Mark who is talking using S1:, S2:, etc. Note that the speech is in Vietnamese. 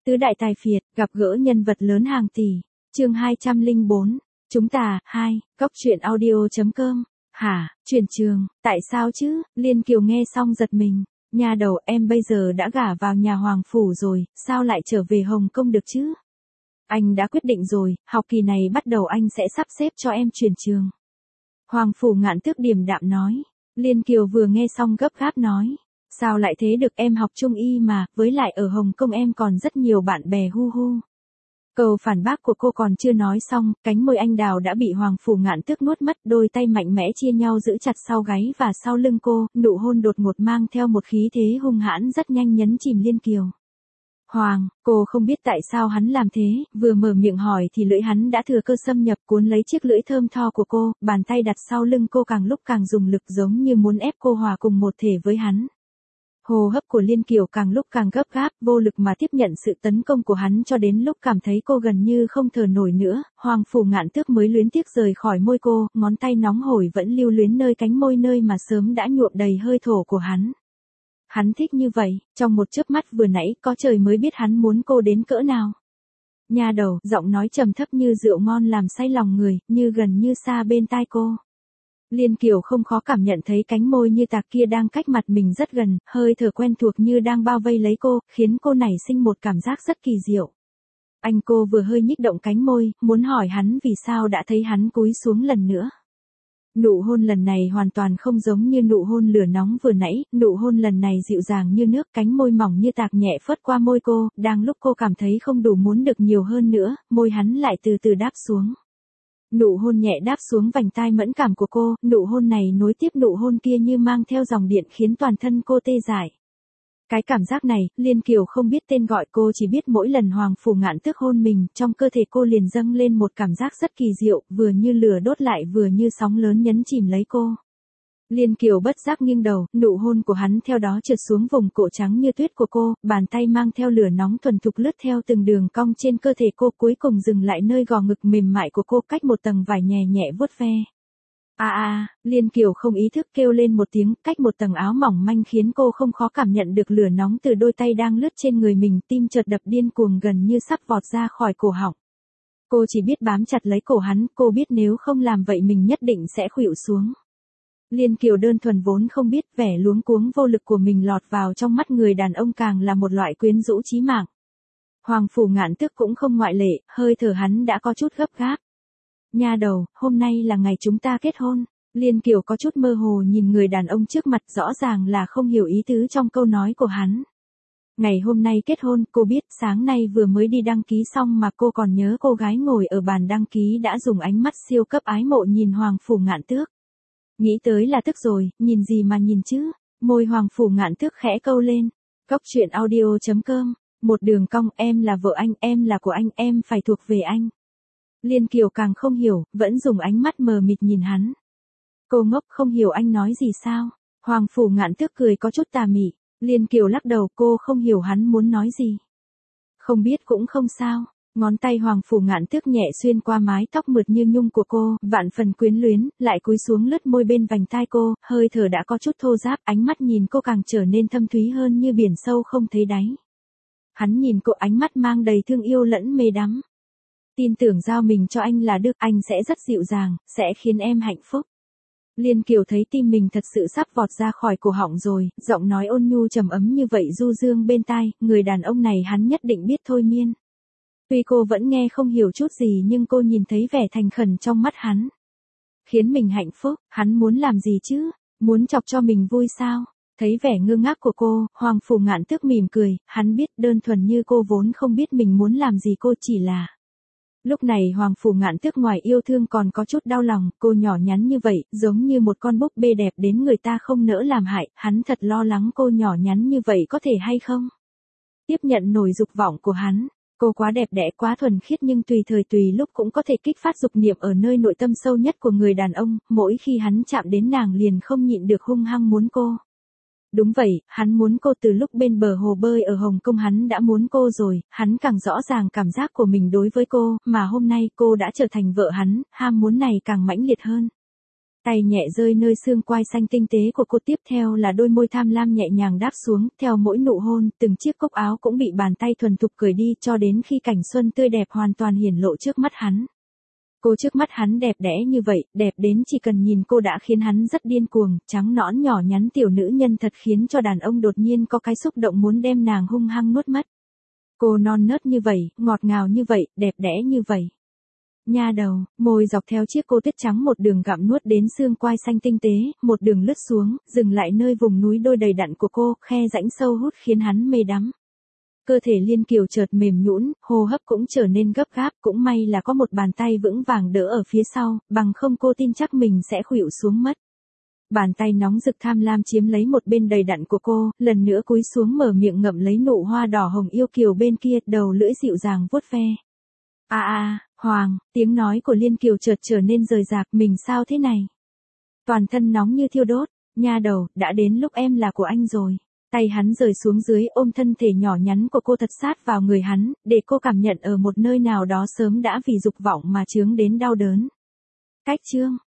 S1: Tứ đại tài phiệt, gặp gỡ nhân vật lớn hàng tỷ. Chương 204. Chúng ta, 2, Cốc truyện audio.com. Hả, chuyển trường, tại sao chứ? Liên Kiều nghe xong giật mình. Nhà đầu, em bây giờ đã gả vào nhà hoàng phủ rồi, sao lại trở về Hồng Kông được chứ? Anh đã quyết định rồi, học kỳ này bắt đầu anh sẽ sắp xếp cho em chuyển trường. Hoàng phủ Ngạn Tước điềm đạm nói. Liên Kiều vừa nghe xong gấp gáp nói. Sao lại thế được, em học trung y mà, với lại ở Hồng Kông em còn rất nhiều bạn bè hu hu. Câu phản bác của cô còn chưa nói xong, cánh môi anh đào đã bị Hoàng phủ Ngạn Tước nuốt mất, đôi tay mạnh mẽ chia nhau giữ chặt sau gáy và sau lưng cô, nụ hôn đột ngột mang theo một khí thế hung hãn rất nhanh nhấn chìm Liên Kiều. Hoàng, cô không biết tại sao hắn làm thế, vừa mở miệng hỏi thì lưỡi hắn đã thừa cơ xâm nhập cuốn lấy chiếc lưỡi thơm tho của cô, bàn tay đặt sau lưng cô càng lúc càng dùng lực giống như muốn ép cô hòa cùng một thể với hắn. Hô hấp của Liên Kiều càng lúc càng gấp gáp, vô lực mà tiếp nhận sự tấn công của hắn cho đến lúc cảm thấy cô gần như không thở nổi nữa, Hoàng phủ Ngạn Tước mới luyến tiếc rời khỏi môi cô, ngón tay nóng hổi vẫn lưu luyến nơi cánh môi nơi mà sớm đã nhuộm đầy hơi thổ của hắn. Hắn thích như vậy, trong một chớp mắt vừa nãy có trời mới biết hắn muốn cô đến cỡ nào. Nha đầu, giọng nói trầm thấp như rượu ngon làm say lòng người, như gần như xa bên tai cô. Liên Kiều không khó cảm nhận thấy cánh môi như tạc kia đang cách mặt mình rất gần, hơi thở quen thuộc như đang bao vây lấy cô, khiến cô nảy sinh một cảm giác rất kỳ diệu. Cô vừa hơi nhích động cánh môi, muốn hỏi hắn vì sao đã thấy hắn cúi xuống lần nữa. Nụ hôn lần này hoàn toàn không giống như nụ hôn lửa nóng vừa nãy, nụ hôn lần này dịu dàng như nước, cánh môi mỏng như tạc nhẹ phớt qua môi cô, đang lúc cô cảm thấy không đủ muốn được nhiều hơn nữa, môi hắn lại từ từ đáp xuống. Nụ hôn nhẹ đáp xuống vành tai mẫn cảm của cô, nụ hôn này nối tiếp nụ hôn kia như mang theo dòng điện khiến toàn thân cô tê dại. Cái cảm giác này, Liên Kiều không biết tên gọi, cô chỉ biết mỗi lần Hoàng phủ Ngạn Tước hôn mình, trong cơ thể cô liền dâng lên một cảm giác rất kỳ diệu, vừa như lửa đốt lại vừa như sóng lớn nhấn chìm lấy cô. Liên Kiều bất giác nghiêng đầu, nụ hôn của hắn theo đó trượt xuống vùng cổ trắng như tuyết của cô, bàn tay mang theo lửa nóng thuần thục lướt theo từng đường cong trên cơ thể cô, cuối cùng dừng lại nơi gò ngực mềm mại của cô, cách một tầng vải nhẹ nhẹ vuốt ve. Liên Kiều không ý thức kêu lên một tiếng, cách một tầng áo mỏng manh khiến cô không khó cảm nhận được lửa nóng từ đôi tay đang lướt trên người mình, tim chợt đập điên cuồng gần như sắp vọt ra khỏi cổ họng. Cô chỉ biết bám chặt lấy cổ hắn, cô biết nếu không làm vậy mình nhất định sẽ khuỵu xuống. Liên Kiều đơn thuần vốn không biết vẻ luống cuống vô lực của mình lọt vào trong mắt người đàn ông càng là một loại quyến rũ chí mạng. Hoàng phủ Ngạn Tước cũng không ngoại lệ, hơi thở hắn đã có chút gấp gáp. Nha đầu, hôm nay là ngày chúng ta kết hôn. Liên Kiều có chút mơ hồ nhìn người đàn ông trước mặt, rõ ràng là không hiểu ý tứ trong câu nói của hắn. Ngày hôm nay kết hôn, cô biết sáng nay vừa mới đi đăng ký xong mà cô còn nhớ cô gái ngồi ở bàn đăng ký đã dùng ánh mắt siêu cấp ái mộ nhìn Hoàng phủ Ngạn Tước. Nghĩ tới là tức rồi, nhìn gì mà nhìn chứ, môi Hoàng phủ Ngạn Tước khẽ câu lên. Cốc truyện audio.com, một đường cong, em là vợ anh, em là của anh, em phải thuộc về anh. Liên Kiều càng không hiểu, vẫn dùng ánh mắt mờ mịt nhìn hắn. Cô ngốc, không hiểu anh nói gì sao? Hoàng phủ Ngạn Tước cười có chút tà mị. Liên Kiều lắc đầu, cô không hiểu hắn muốn nói gì. Không biết cũng không sao. Ngón tay Hoàng phủ Ngạn Tước nhẹ xuyên qua mái tóc mượt như nhung của cô, vạn phần quyến luyến, lại cúi xuống lướt môi bên vành tai cô, hơi thở đã có chút thô ráp, ánh mắt nhìn cô càng trở nên thâm thúy hơn như biển sâu không thấy đáy. Hắn nhìn cô, ánh mắt mang đầy thương yêu lẫn mê đắm. Tin tưởng giao mình cho anh là được, anh sẽ rất dịu dàng, sẽ khiến em hạnh phúc. Liên Kiều thấy tim mình thật sự sắp vọt ra khỏi cổ họng rồi, giọng nói ôn nhu trầm ấm như vậy du dương bên tai, người đàn ông này hắn nhất định biết thôi miên. Tuy cô vẫn nghe không hiểu chút gì nhưng cô nhìn thấy vẻ thành khẩn trong mắt hắn. Khiến mình hạnh phúc, hắn muốn làm gì chứ? Muốn chọc cho mình vui sao? Thấy vẻ ngơ ngác của cô, Hoàng phủ Ngạn Tước mỉm cười, hắn biết đơn thuần như cô vốn không biết mình muốn làm gì, cô chỉ là... Lúc này Hoàng phủ Ngạn Tước ngoài yêu thương còn có chút đau lòng, cô nhỏ nhắn như vậy, giống như một con búp bê đẹp đến người ta không nỡ làm hại, hắn thật lo lắng cô nhỏ nhắn như vậy có thể hay không? Tiếp nhận nổi dục vọng của hắn, cô quá đẹp đẽ quá thuần khiết nhưng tùy thời tùy lúc cũng có thể kích phát dục niệm ở nơi nội tâm sâu nhất của người đàn ông, mỗi khi hắn chạm đến nàng liền không nhịn được hung hăng muốn cô. Đúng vậy, hắn muốn cô từ lúc bên bờ hồ bơi ở Hồng Kông hắn đã muốn cô rồi, hắn càng rõ ràng cảm giác của mình đối với cô, mà hôm nay cô đã trở thành vợ hắn, ham muốn này càng mãnh liệt hơn. Tay nhẹ rơi nơi xương quai xanh tinh tế của cô, tiếp theo là đôi môi tham lam nhẹ nhàng đáp xuống, theo mỗi nụ hôn, từng chiếc cúc áo cũng bị bàn tay thuần thục cởi đi cho đến khi cảnh xuân tươi đẹp hoàn toàn hiển lộ trước mắt hắn. Cô trước mắt hắn đẹp đẽ như vậy, đẹp đến chỉ cần nhìn cô đã khiến hắn rất điên cuồng, trắng nõn nhỏ nhắn tiểu nữ nhân thật khiến cho đàn ông đột nhiên có cái xúc động muốn đem nàng hung hăng nuốt mất. Cô non nớt như vậy, ngọt ngào như vậy, đẹp đẽ như vậy. Nha đầu, môi dọc theo chiếc cô tuyết trắng một đường gặm nuốt đến xương quai xanh tinh tế, một đường lướt xuống, dừng lại nơi vùng núi đôi đầy đặn của cô, khe rãnh sâu hút khiến hắn mê đắm. Cơ thể Liên Kiều chợt mềm nhũn, hô hấp cũng trở nên gấp gáp, cũng may là có một bàn tay vững vàng đỡ ở phía sau, bằng không cô tin chắc mình sẽ khuỵu xuống mất. Bàn tay nóng rực tham lam chiếm lấy một bên đầy đặn của cô, lần nữa cúi xuống mở miệng ngậm lấy nụ hoa đỏ hồng yêu kiều bên kia, đầu lưỡi dịu dàng vuốt ve. Hoàng, tiếng nói của Liên Kiều chợt trở nên rời rạc, mình sao thế này? Toàn thân nóng như thiêu đốt, nha đầu, đã đến lúc em là của anh rồi. Tay hắn rời xuống dưới ôm thân thể nhỏ nhắn của cô thật sát vào người hắn, để cô cảm nhận ở một nơi nào đó sớm đã vì dục vọng mà chướng đến đau đớn. Cách chương